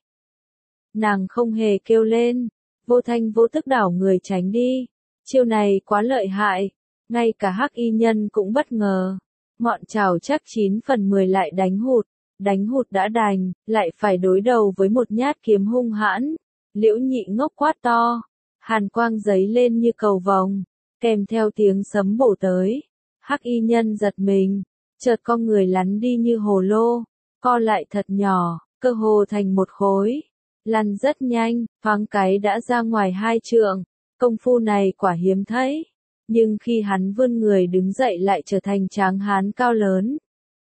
Nàng không hề kêu lên, vô thanh vô tức đảo người tránh đi. Chiêu này quá lợi hại, ngay cả hắc y nhân cũng bất ngờ. Ngọn chảo chắc chín phần mười lại đánh hụt, đánh hụt đã đành, lại phải đối đầu với một nhát kiếm hung hãn. Liễu Nhị Ngốc quát to, hàn quang giấy lên như cầu vồng, kèm theo tiếng sấm bổ tới. Hắc y nhân giật mình, chợt con người lắn đi như hồ lô, co lại thật nhỏ, cơ hồ thành một khối, lăn rất nhanh, thoáng cái đã ra ngoài hai trượng. Công phu này quả hiếm thấy, nhưng khi hắn vươn người đứng dậy lại trở thành tráng hán cao lớn.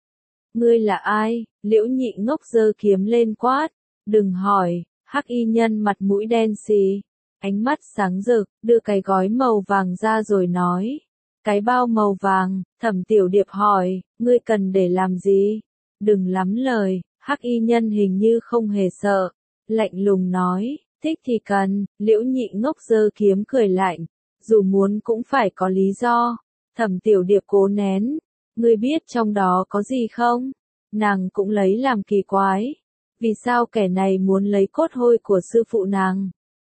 Ngươi là ai? Liễu Nhị Ngốc giơ kiếm lên quát. Đừng hỏi. Hắc y nhân mặt mũi đen xì, ánh mắt sáng rực, đưa cái gói màu vàng ra rồi nói. Cái bao màu vàng. Thẩm Tiểu Điệp hỏi, ngươi cần để làm gì? Đừng lắm lời. Hắc y nhân hình như không hề sợ, lạnh lùng nói, thích thì cần. Liễu Nhị Ngốc giơ kiếm cười lạnh, dù muốn cũng phải có lý do. Thẩm Tiểu Điệp cố nén, ngươi biết trong đó có gì không? Nàng cũng lấy làm kỳ quái, vì sao kẻ này muốn lấy cốt hôi của sư phụ nàng?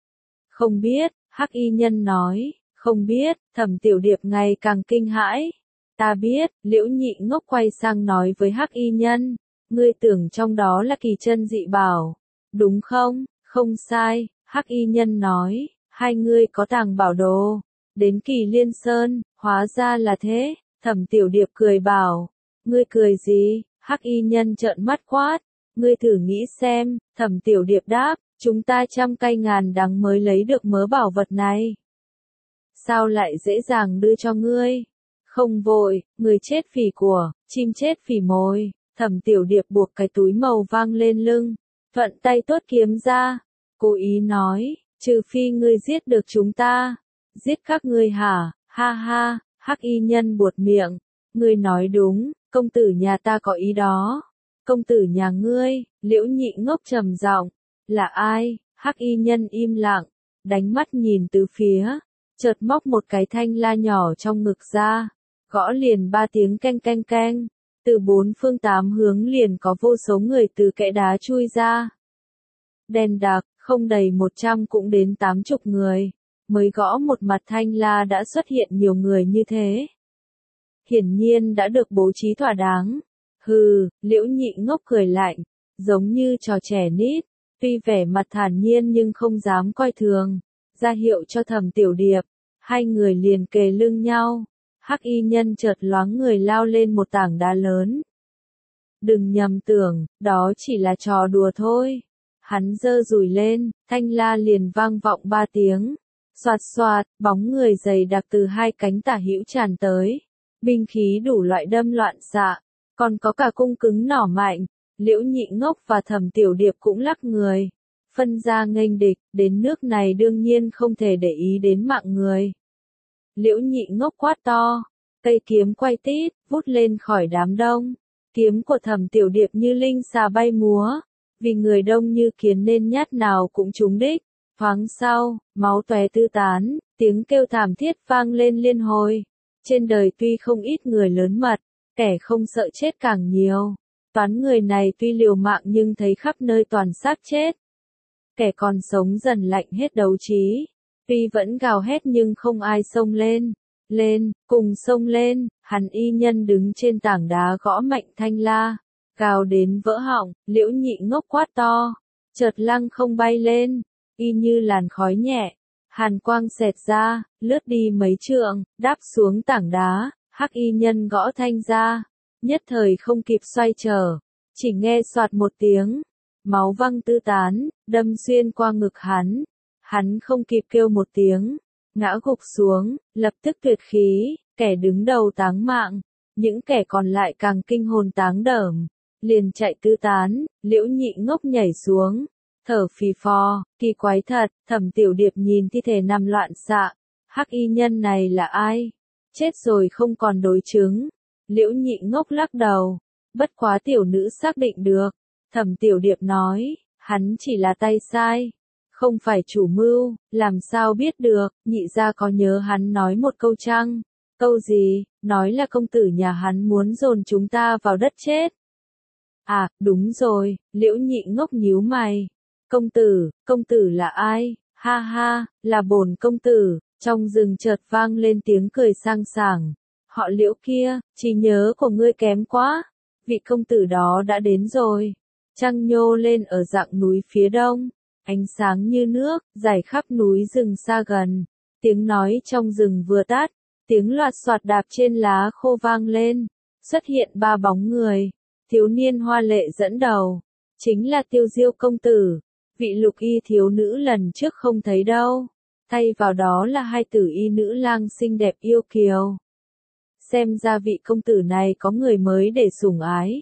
Không biết. Hắc y nhân nói, không biết. Thẩm Tiểu Điệp ngày càng kinh hãi. Ta biết. Liễu Nhị Ngốc quay sang nói với hắc y nhân, ngươi tưởng trong đó là kỳ chân dị bảo, đúng không? Không sai. Hắc y nhân nói, hai ngươi có tàng bảo đồ, đến Kỳ Liên Sơn, hóa ra là thế. Thẩm Tiểu Điệp cười bảo, ngươi cười gì? Hắc y nhân trợn mắt quát, ngươi thử nghĩ xem. Thẩm Tiểu Điệp đáp, chúng ta trăm cây ngàn đắng mới lấy được mớ bảo vật này, sao lại dễ dàng đưa cho ngươi? Không vội, người chết phỉ của, chim chết phỉ mồi. Thẩm Tiểu Điệp buộc cái túi màu vàng lên lưng, thuận tay tuốt kiếm ra, cố ý nói, trừ phi ngươi giết được chúng ta. Giết các ngươi hả? Ha ha. Hắc y nhân buột miệng, ngươi nói đúng, công tử nhà ta có ý đó. Công tử nhà ngươi? Liễu Nhị Ngốc trầm giọng, Là ai? Hắc y nhân im lặng, đánh mắt nhìn từ phía, chợt móc một cái thanh la nhỏ trong ngực ra, gõ liền ba tiếng keng keng keng, từ bốn phương tám hướng liền có vô số người từ kẽ đá chui ra. Đen đặc, không đầy một trăm cũng đến tám chục người, mới gõ một mặt thanh la đã xuất hiện nhiều người như thế. Hiển nhiên đã được bố trí thỏa đáng. Hừ, Liễu Nhị Ngốc cười lạnh, giống như trò trẻ nít, tuy vẻ mặt thản nhiên nhưng không dám coi thường, ra hiệu cho Thẩm Tiểu Điệp, hai người liền kề lưng nhau. Hắc y nhân chợt loáng người lao lên một tảng đá lớn. Đừng nhầm tưởng, đó chỉ là trò đùa thôi. Hắn giơ dùi lên, thanh la liền vang vọng ba tiếng. Xoạt xoạt, bóng người dày đặc từ hai cánh tả hữu tràn tới. Binh khí đủ loại đâm loạn xạ, còn có cả cung cứng nỏ mạnh. Liễu Nhị Ngốc và Thẩm Tiểu Điệp cũng lắc người, phân ra nghênh địch, đến nước này đương nhiên không thể để ý đến mạng người. Liễu Nhị Ngốc quát to, cây kiếm quay tít, vút lên khỏi đám đông. Kiếm của Thẩm Tiểu Điệp như linh xà bay múa, vì người đông như kiến nên nhát nào cũng trúng đích. Thoáng sau, máu tóe tứ tán, tiếng kêu thảm thiết vang lên liên hồi. Trên đời tuy không ít người lớn mật, kẻ không sợ chết càng nhiều. Toán người này tuy liều mạng nhưng thấy khắp nơi toàn xác chết. Kẻ còn sống dần lạnh hết đấu trí. Tuy vẫn gào hét nhưng không ai xông lên. Lên, cùng xông lên, hắn y nhân đứng trên tảng đá gõ mạnh thanh la. Gào đến vỡ họng, Liễu Nhị Ngốc quát to. Chợt lăng không bay lên, y như làn khói nhẹ. Hàn quang xẹt ra, lướt đi mấy trượng, đáp xuống tảng đá. Hắc y nhân gõ thanh ra. Nhất thời không kịp xoay trở, chỉ nghe soạt một tiếng, máu văng tứ tán, đâm xuyên qua ngực hắn. Hắn không kịp kêu một tiếng, ngã gục xuống, lập tức tuyệt khí, kẻ đứng đầu táng mạng, những kẻ còn lại càng kinh hồn táng đởm, liền chạy tứ tán. Liễu Nhị Ngốc nhảy xuống, thở phì phò, kỳ quái thật. Thẩm Tiểu Điệp nhìn thi thể nằm loạn xạ, hắc y nhân này là ai? Chết rồi không còn đối chứng. Liễu Nhị Ngốc lắc đầu, bất quá tiểu nữ xác định được. Thẩm Tiểu Điệp nói, hắn chỉ là tay sai, không phải chủ mưu, làm sao biết được. Nhị gia có nhớ hắn nói một câu chăng? Câu gì? Nói là công tử nhà hắn muốn dồn chúng ta vào đất chết. À, đúng rồi. Liễu Nhị Ngốc nhíu mày. Công tử, công tử là ai? Ha ha, là bổn công tử. Trong rừng chợt vang lên tiếng cười sang sảng. Họ Liễu kia, trí nhớ của ngươi kém quá. Vị công tử đó đã đến rồi. Trăng nhô lên ở rặng núi phía đông, ánh sáng như nước, rải khắp núi rừng xa gần. Tiếng nói trong rừng vừa tắt, tiếng loạt soạt đạp trên lá khô vang lên. Xuất hiện ba bóng người, thiếu niên hoa lệ dẫn đầu, chính là Tiêu Diêu công tử. Vị lục y thiếu nữ lần trước không thấy đâu, thay vào đó là hai tử y nữ lang xinh đẹp yêu kiều. Xem ra vị công tử này có người mới để sủng ái.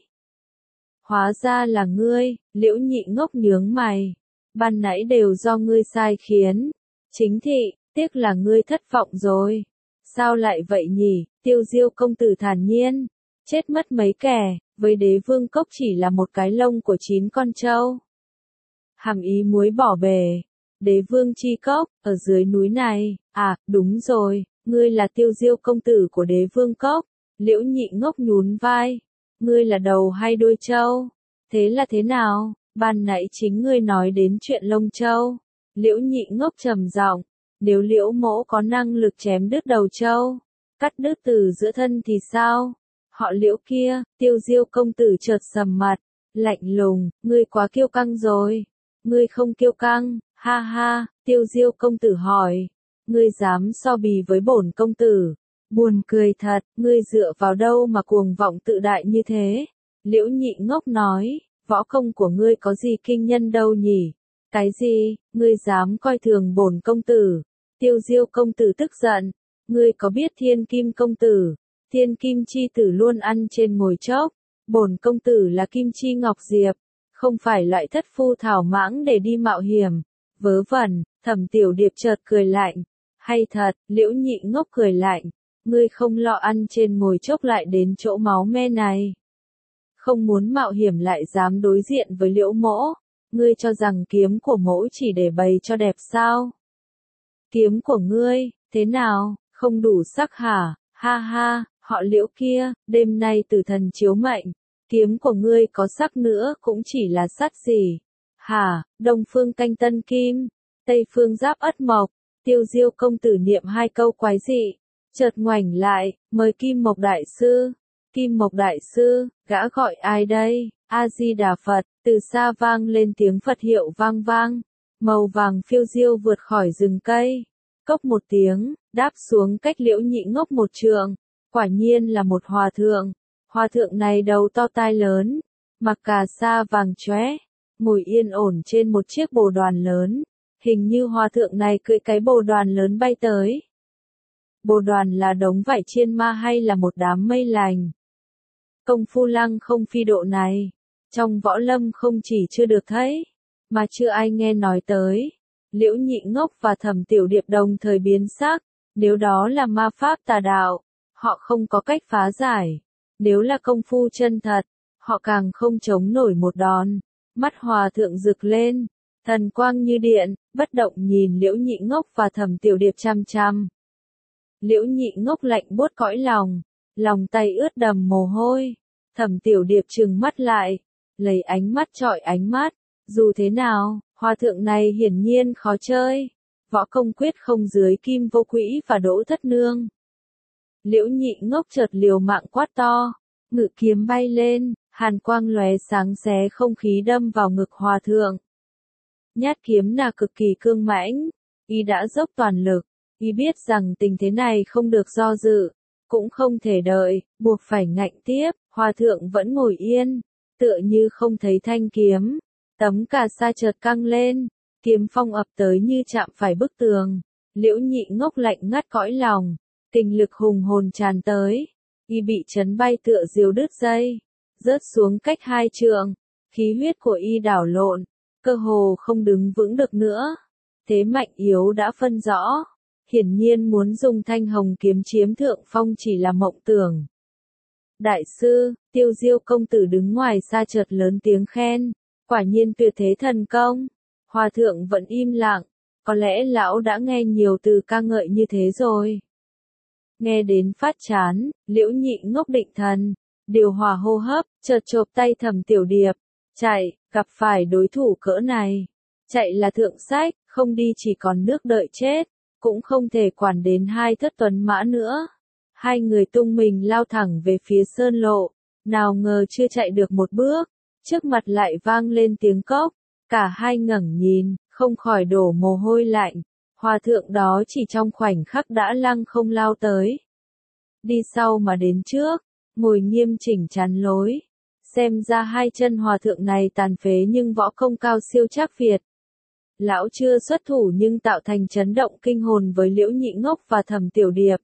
Hóa ra là ngươi. Liễu Nhị Ngốc nhướng mày. Ban nãy đều do ngươi sai khiến. Chính thị, tiếc là ngươi thất vọng rồi. Sao lại vậy nhỉ? Tiêu Diêu công tử thản nhiên. Chết mất mấy kẻ, với Đế Vương Cốc chỉ là một cái lông của chín con trâu. Hàm ý muối bỏ bể. Đế Vương Chi Cốc, ở dưới núi này. À, đúng rồi. Ngươi là Tiêu Diêu công tử của Đế Vương Cốc. Liễu Nhị Ngốc nhún vai. Ngươi là đầu hay đuôi trâu? Thế là thế nào? Ban nãy chính ngươi nói đến chuyện lông trâu. Liễu Nhị Ngốc trầm giọng. Nếu Liễu mỗ có năng lực chém đứt đầu trâu, cắt đứt từ giữa thân thì sao? Họ Liễu kia. Tiêu Diêu công tử chợt sầm mặt, lạnh lùng. Ngươi quá kiêu căng rồi. Ngươi không kiêu căng. Ha ha. Tiêu Diêu công tử hỏi. Ngươi dám so bì với bổn công tử? Buồn cười thật, ngươi dựa vào đâu mà cuồng vọng tự đại như thế? Liễu Nhị Ngốc nói, võ công của ngươi có gì kinh nhân đâu nhỉ? Cái gì? Ngươi dám coi thường bổn công tử? Tiêu Diêu công tử tức giận. Ngươi có biết Thiên Kim công tử? Thiên Kim chi tử luôn ăn trên ngồi chốc. Bổn công tử là Kim Chi Ngọc Diệp, không phải loại thất phu thảo mãng để đi mạo hiểm. Vớ vẩn. Thẩm Tiểu Điệp chợt cười lạnh. Hay thật. Liễu Nhị Ngốc cười lạnh. Ngươi không lo ăn trên ngồi chốc lại đến chỗ máu me này. Không muốn mạo hiểm lại dám đối diện với Liễu mỗ. Ngươi cho rằng kiếm của mỗ chỉ để bày cho đẹp sao? Kiếm của ngươi, thế nào, không đủ sắc hả? Ha ha, họ Liễu kia, đêm nay tử thần chiếu mệnh, kiếm của ngươi có sắc nữa cũng chỉ là sắt gì? Hả, Đông phương canh tân kim, Tây phương giáp ất mộc, Tiêu Diêu công tử niệm hai câu quái dị, chợt ngoảnh lại, mời Kim Mộc đại sư. Kim Mộc đại sư, gã gọi ai đây? A Di Đà Phật, từ xa vang lên tiếng Phật hiệu vang vang, màu vàng phiêu diêu vượt khỏi rừng cây, cốc một tiếng, đáp xuống cách Liễu Nhị Ngốc một trượng, quả nhiên là một hòa thượng. Hòa thượng này đầu to tai lớn, mặc cà sa vàng chóe, ngồi yên ổn trên một chiếc bồ đoàn lớn, hình như hòa thượng này cưỡi cái bồ đoàn lớn bay tới. Bồ đoàn là đống vải chiên ma hay là một đám mây lành? Công phu lăng không phi độ này, trong võ lâm không chỉ chưa được thấy, mà chưa ai nghe nói tới. Liễu Nhị Ngốc và Thẩm Tiểu Điệp đồng thời biến sắc, nếu đó là ma pháp tà đạo, họ không có cách phá giải, nếu là công phu chân thật, họ càng không chống nổi một đòn. Mắt hòa thượng rực lên, thần quang như điện, bất động nhìn Liễu Nhị Ngốc và Thẩm Tiểu Điệp chăm chăm. Liễu Nhị Ngốc lạnh buốt cõi lòng, lòng tay ướt đầm mồ hôi. Thẩm Tiểu Điệp trừng mắt lại, lấy ánh mắt chọi ánh mắt, dù thế nào, hòa thượng này hiển nhiên khó chơi, võ công quyết không dưới Kim Vô Quỹ và Đỗ Thất Nương. Liễu Nhị Ngốc chợt liều mạng quát to, ngự kiếm bay lên, hàn quang lóe sáng xé không khí đâm vào ngực hòa thượng. Nhát kiếm là cực kỳ cương mãnh, y đã dốc toàn lực, y biết rằng tình thế này không được do dự, cũng không thể đợi, buộc phải ngạnh tiếp. Hòa thượng vẫn ngồi yên, tựa như không thấy thanh kiếm. Tấm cà sa chợt căng lên, kiếm phong ập tới như chạm phải bức tường. Liễu Nhị Ngốc lạnh ngắt cõi lòng, kinh lực hùng hồn tràn tới, y bị chấn bay tựa diều đứt dây, rớt xuống cách hai trượng, khí huyết của y đảo lộn, cơ hồ không đứng vững được nữa. Thế mạnh yếu đã phân rõ, hiển nhiên muốn dùng thanh hồng kiếm chiếm thượng phong chỉ là mộng tưởng. Đại sư, Tiêu Diêu công tử đứng ngoài xa chợt lớn tiếng khen, quả nhiên tuyệt thế thần công. Hòa thượng vẫn im lặng, có lẽ lão đã nghe nhiều từ ca ngợi như thế rồi. Nghe đến phát chán, Liễu Nhị Ngốc định thần, điều hòa hô hấp, chợt chộp tay Thẩm Tiểu Điệp, chạy, gặp phải đối thủ cỡ này. Chạy là thượng sách, không đi chỉ còn nước đợi chết, cũng không thể quản đến hai thất tuấn mã nữa. Hai người tung mình lao thẳng về phía sơn lộ, nào ngờ chưa chạy được một bước, trước mặt lại vang lên tiếng cốc, cả hai ngẩng nhìn, không khỏi đổ mồ hôi lạnh. Hòa thượng đó chỉ trong khoảnh khắc đã lăng không lao tới. Đi sau mà đến trước, ngồi nghiêm chỉnh chắn lối. Xem ra hai chân hòa thượng này tàn phế nhưng võ công cao siêu trác Việt. Lão chưa xuất thủ nhưng tạo thành chấn động kinh hồn với Liễu Nhị Ngốc và Thẩm Tiểu Điệp.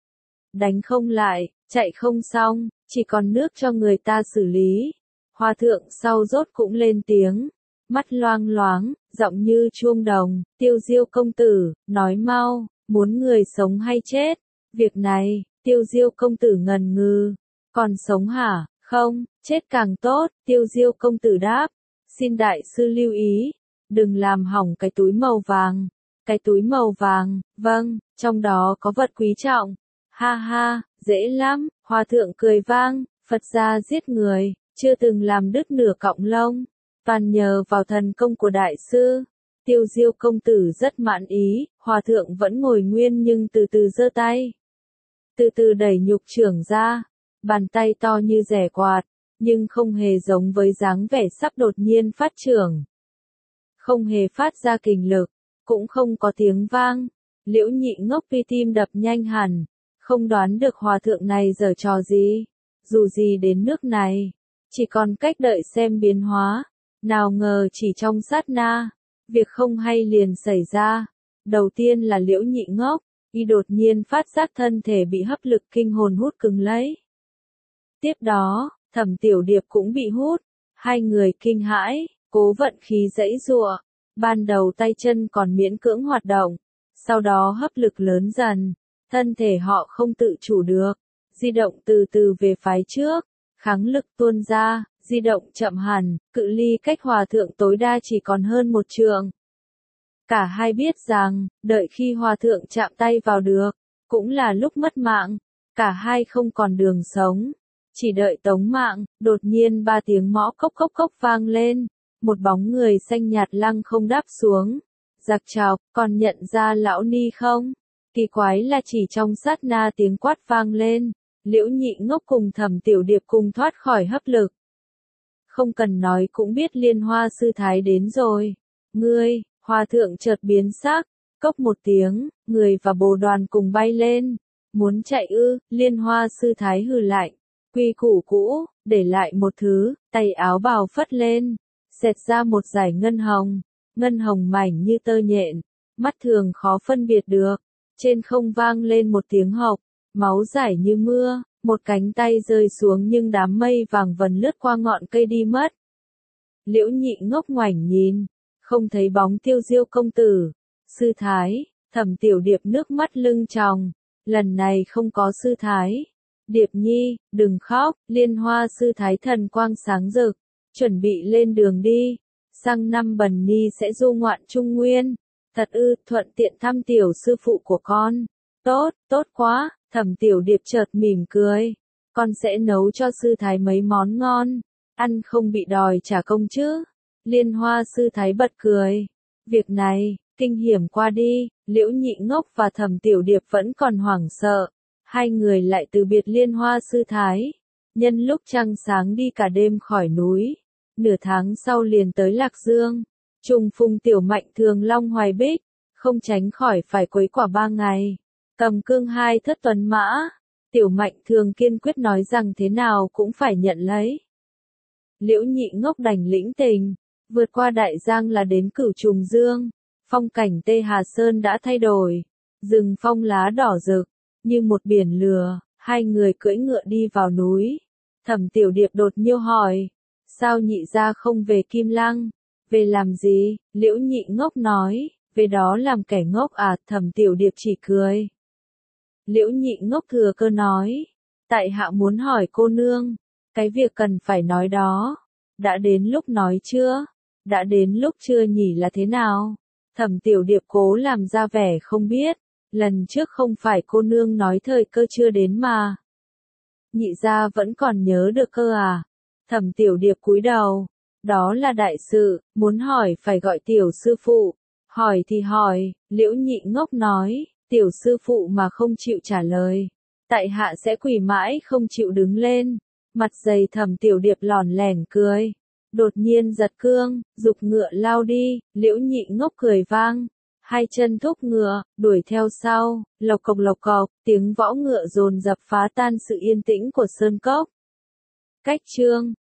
Đánh không lại, chạy không xong, chỉ còn nước cho người ta xử lý. Hòa thượng sau rốt cũng lên tiếng, mắt loang loáng, giọng như chuông đồng, Tiêu Diêu công tử, nói mau, muốn người sống hay chết? Việc này, Tiêu Diêu công tử ngần ngừ, còn sống hả? Không, chết càng tốt, Tiêu Diêu công tử đáp, xin đại sư lưu ý, đừng làm hỏng cái túi màu vàng. Cái túi màu vàng, vâng, trong đó có vật quý trọng. Ha ha, dễ lắm, hòa thượng cười vang, Phật gia giết người, chưa từng làm đứt nửa cọng lông, toàn nhờ vào thần công của đại sư. Tiêu Diêu công tử rất mãn ý, hòa thượng vẫn ngồi nguyên nhưng từ từ giơ tay. Từ từ đẩy nhục trưởng ra, bàn tay to như rẻ quạt, nhưng không hề giống với dáng vẻ sắp đột nhiên phát trưởng. Không hề phát ra kình lực, cũng không có tiếng vang. Liễu Nhị Ngốc vì tim đập nhanh hẳn, không đoán được hòa thượng này giở trò gì. Dù gì đến nước này, chỉ còn cách đợi xem biến hóa. Nào ngờ chỉ trong sát na, việc không hay liền xảy ra. Đầu tiên là Liễu Nhị Ngốc, y đột nhiên phát giác thân thể bị hấp lực kinh hồn hút cứng lấy. Tiếp đó, Thẩm Tiểu Điệp cũng bị hút, hai người kinh hãi, cố vận khí giãy giụa. Ban đầu tay chân còn miễn cưỡng hoạt động, sau đó hấp lực lớn dần, thân thể họ không tự chủ được, di động từ từ về phái trước, kháng lực tuôn ra, di động chậm hẳn, cự ly cách hòa thượng tối đa chỉ còn hơn một trượng. Cả hai biết rằng, đợi khi hòa thượng chạm tay vào được, cũng là lúc mất mạng, cả hai không còn đường sống. Chỉ đợi tống mạng, đột nhiên ba tiếng mõ cốc cốc cốc vang lên, một bóng người xanh nhạt lăng không đáp xuống. Giặc chào, còn nhận ra lão ni không? Kỳ quái là chỉ trong sát na tiếng quát vang lên, Liễu Nhị Ngốc cùng Thẩm Tiểu Điệp cùng thoát khỏi hấp lực. Không cần nói cũng biết Liên Hoa sư thái đến rồi. Ngươi, hòa thượng chợt biến sắc, cốc một tiếng, người và bồ đoàn cùng bay lên. Muốn chạy ư? Liên Hoa sư thái hừ lạnh. Quy củ cũ, để lại một thứ, tay áo bào phất lên, xẹt ra một dải ngân hồng, ngân hồng mảnh như tơ nhện, mắt thường khó phân biệt được. Trên không vang lên một tiếng hộc, máu rải như mưa, một cánh tay rơi xuống nhưng đám mây vàng vần lướt qua ngọn cây đi mất. Liễu Nhị Ngốc ngoảnh nhìn, không thấy bóng Tiêu Diêu công tử, sư thái, Thẩm Tiểu Điệp nước mắt lưng tròng, lần này không có sư thái. Điệp nhi, đừng khóc, Liên Hoa sư thái thần quang sáng rực, chuẩn bị lên đường đi, sang năm Bần Nhi sẽ du ngoạn Trung Nguyên. Thật ư, thuận tiện thăm tiểu sư phụ của con. Tốt, tốt quá, Thẩm Tiểu Điệp chợt mỉm cười. Con sẽ nấu cho sư thái mấy món ngon, ăn không bị đòi trả công chứ. Liên Hoa sư thái bật cười. Việc này, kinh hiểm qua đi, Liễu Nhị Ngốc và Thẩm Tiểu Điệp vẫn còn hoảng sợ. Hai người lại từ biệt Liên Hoa sư thái. Nhân lúc trăng sáng đi cả đêm khỏi núi. Nửa tháng sau liền tới Lạc Dương. Trùng phùng Tiểu Mạnh Thường Long Hoài Bích, không tránh khỏi phải quấy quả ba ngày. Cầm cương hai thất tuấn mã, Tiểu Mạnh Thường kiên quyết nói rằng thế nào cũng phải nhận lấy. Liễu Nhị Ngốc đành lĩnh tình, vượt qua đại giang là đến Cửu Trùng Dương. Phong cảnh Tê Hà Sơn đã thay đổi, rừng phong lá đỏ rực, như một biển lửa. Hai người cưỡi ngựa đi vào núi. Thẩm Tiểu Điệp đột nhiêu hỏi, sao nhị gia không về Kim Lăng? Về làm gì? Liễu Nhị Ngốc nói, về đó làm kẻ ngốc à? Thẩm Tiểu Điệp chỉ cười. Liễu Nhị Ngốc thừa cơ nói, tại hạ muốn hỏi cô nương, cái việc cần phải nói đó, đã đến lúc nói chưa? Đã đến lúc chưa nhỉ là thế nào? Thẩm Tiểu Điệp cố làm ra vẻ không biết, lần trước không phải cô nương nói thời cơ chưa đến mà. Nhị gia vẫn còn nhớ được cơ à? Thẩm Tiểu Điệp cúi đầu. Đó là đại sự, muốn hỏi phải gọi tiểu sư phụ. Hỏi thì hỏi, Liễu Nhị Ngốc nói, tiểu sư phụ mà không chịu trả lời. Tại hạ sẽ quỳ mãi không chịu đứng lên. Mặt dày Thẩm Tiểu Điệp lòn lẻn cười. Đột nhiên giật cương, giục ngựa lao đi, Liễu Nhị Ngốc cười vang. Hai chân thúc ngựa, đuổi theo sau, lộc cộc lộc cộc, tiếng võ ngựa dồn dập phá tan sự yên tĩnh của sơn cốc. Cách chương